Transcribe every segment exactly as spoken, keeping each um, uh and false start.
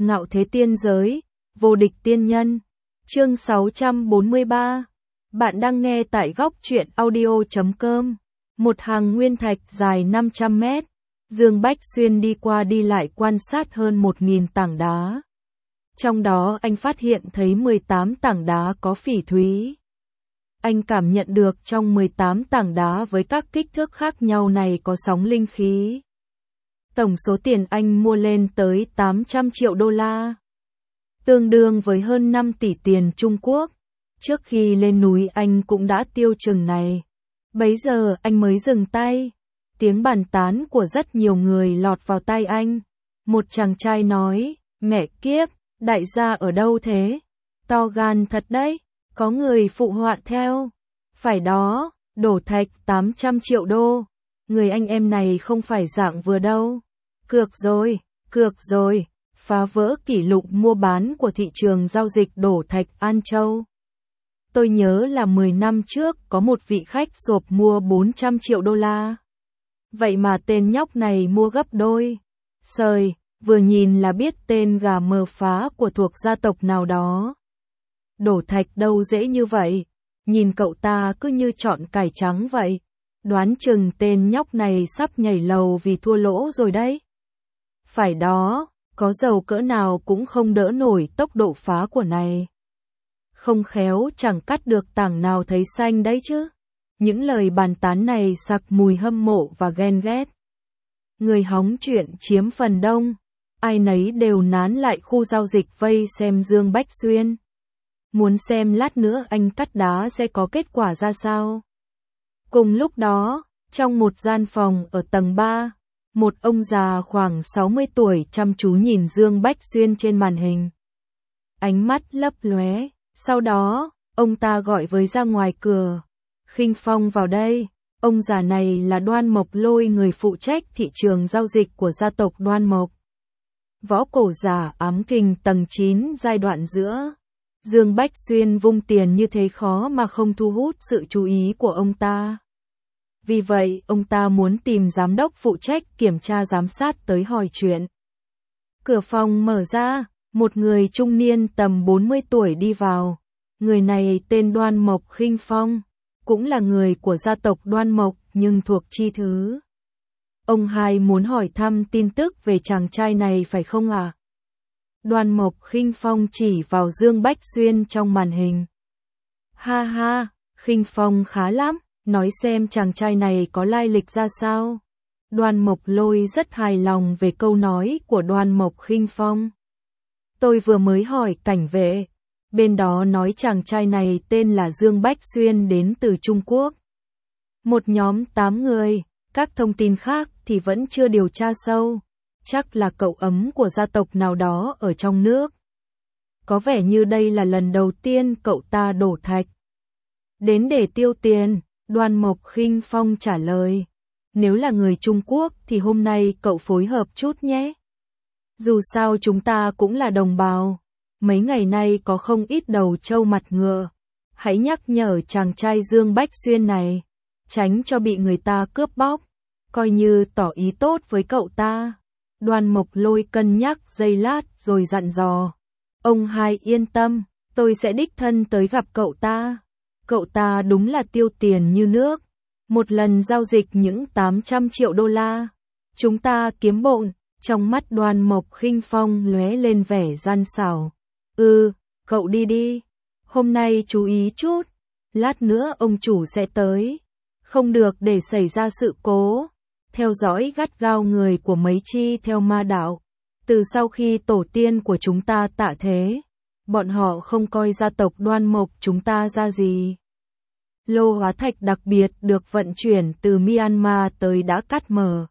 Ngạo thế tiên giới, vô địch tiên nhân. Chương sáu trăm bốn mươi ba. Bạn đang nghe tại góc truyện audio chấm com. Một hàng nguyên thạch dài năm trăm mét. Dương Bách Xuyên đi qua đi lại quan sát hơn một nghìn tảng đá. Trong đó anh phát hiện thấy mười tám tảng đá có phỉ thúy. Anh cảm nhận được trong mười tám tảng đá với các kích thước khác nhau này có sóng linh khí. Tổng số tiền anh mua lên tới tám trăm triệu đô la. Tương đương với hơn năm tỷ tiền Trung Quốc. Trước khi lên núi anh cũng đã tiêu chừng này. Bấy giờ anh mới dừng tay. Tiếng bàn tán của rất nhiều người lọt vào tai anh. Một chàng trai nói, mẹ kiếp, đại gia ở đâu thế? To gan thật đấy. Có người phụ họa theo. Phải đó, đổ thạch tám trăm triệu đô. Người anh em này không phải dạng vừa đâu. Cược rồi, cược rồi. Phá vỡ kỷ lục mua bán của thị trường giao dịch đổ thạch An Châu. Tôi nhớ là mười năm trước có một vị khách sộp mua bốn trăm triệu đô la. Vậy mà tên nhóc này mua gấp đôi. Sời, vừa nhìn là biết tên gà mờ phá của thuộc gia tộc nào đó. Đổ thạch đâu dễ như vậy. Nhìn cậu ta cứ như chọn cải trắng vậy. Đoán chừng tên nhóc này sắp nhảy lầu vì thua lỗ rồi đấy. Phải đó, có giàu cỡ nào cũng không đỡ nổi tốc độ phá của này. Không khéo chẳng cắt được tảng nào thấy xanh đấy chứ. Những lời bàn tán này sặc mùi hâm mộ và ghen ghét. Người hóng chuyện chiếm phần đông. Ai nấy đều nán lại khu giao dịch vây xem Dương Bách Xuyên. Muốn xem lát nữa anh cắt đá sẽ có kết quả ra sao. Cùng lúc đó, trong một gian phòng ở tầng ba, một ông già khoảng sáu mươi tuổi chăm chú nhìn Dương Bách Xuyên trên màn hình. Ánh mắt lấp lóe, sau đó, ông ta gọi với ra ngoài cửa. Khinh Phong vào đây. Ông già này là Đoan Mộc Lôi, người phụ trách thị trường giao dịch của gia tộc Đoan Mộc. Võ cổ giả ám kình tầng chín giai đoạn giữa. Dương Bách Xuyên vung tiền như thế khó mà không thu hút sự chú ý của ông ta. Vì vậy, ông ta muốn tìm giám đốc phụ trách kiểm tra giám sát tới hỏi chuyện. Cửa phòng mở ra, một người trung niên tầm bốn mươi tuổi đi vào. Người này tên Đoan Mộc Khinh Phong, cũng là người của gia tộc Đoan Mộc nhưng thuộc chi thứ. Ông hai muốn hỏi thăm tin tức về chàng trai này phải không ạ? À? Đoan Mộc Khinh Phong chỉ vào Dương Bách Xuyên trong màn hình. Ha ha, Khinh Phong khá lắm, nói xem chàng trai này có lai lịch ra sao. Đoan Mộc Lôi rất hài lòng về câu nói của Đoan Mộc Khinh Phong. Tôi vừa mới hỏi cảnh vệ, bên đó nói chàng trai này tên là Dương Bách Xuyên đến từ Trung Quốc. Một nhóm tám người, các thông tin khác thì vẫn chưa điều tra sâu. Chắc là cậu ấm của gia tộc nào đó ở trong nước. Có vẻ như đây là lần đầu tiên cậu ta đổ thạch. Đến để tiêu tiền, Đoan Mộc Khinh Phong trả lời. Nếu là người Trung Quốc thì hôm nay cậu phối hợp chút nhé. Dù sao chúng ta cũng là đồng bào. Mấy ngày nay có không ít đầu trâu mặt ngựa. Hãy nhắc nhở chàng trai Dương Bách Xuyên này. Tránh cho bị người ta cướp bóc. Coi như tỏ ý tốt với cậu ta. Đoan Mộc Lôi cân nhắc giây lát rồi dặn dò. Ông hai yên tâm, tôi sẽ đích thân tới gặp cậu ta. Cậu ta đúng là tiêu tiền như nước. Một lần giao dịch những tám trăm triệu đô la. Chúng ta kiếm bộn. Trong mắt Đoan Mộc Khinh Phong lóe lên vẻ gian xảo. Ừ, cậu đi đi. Hôm nay chú ý chút. Lát nữa ông chủ sẽ tới. Không được để xảy ra sự cố. Theo dõi gắt gao người của mấy chi theo ma đạo. Từ sau khi tổ tiên của chúng ta tạ thế, bọn họ không coi gia tộc Đoan Mộc chúng ta ra gì. Lô hóa thạch đặc biệt được vận chuyển từ Myanmar tới đã cắt mở.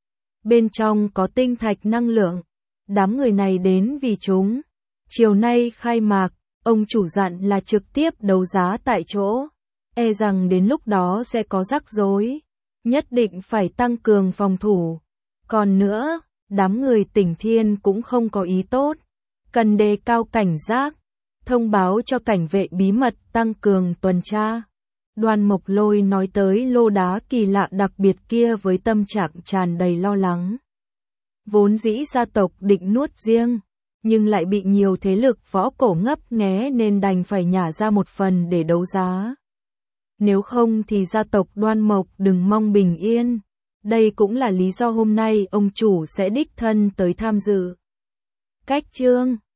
Bên trong có tinh thạch năng lượng. Đám người này đến vì chúng. Chiều nay khai mạc, ông chủ dặn là trực tiếp đấu giá tại chỗ. E rằng đến lúc đó sẽ có rắc rối. Nhất định phải tăng cường phòng thủ. Còn nữa, đám người Tỉnh Thiên cũng không có ý tốt. Cần đề cao cảnh giác. Thông báo cho cảnh vệ bí mật tăng cường tuần tra. Đoan Mộc Lôi nói tới lô đá kỳ lạ đặc biệt kia với tâm trạng tràn đầy lo lắng. Vốn dĩ gia tộc định nuốt riêng, nhưng lại bị nhiều thế lực võ cổ ngấp nghé nên đành phải nhả ra một phần để đấu giá. Nếu không thì gia tộc Đoan Mộc đừng mong bình yên. Đây cũng là lý do hôm nay ông chủ sẽ đích thân tới tham dự. Cách chương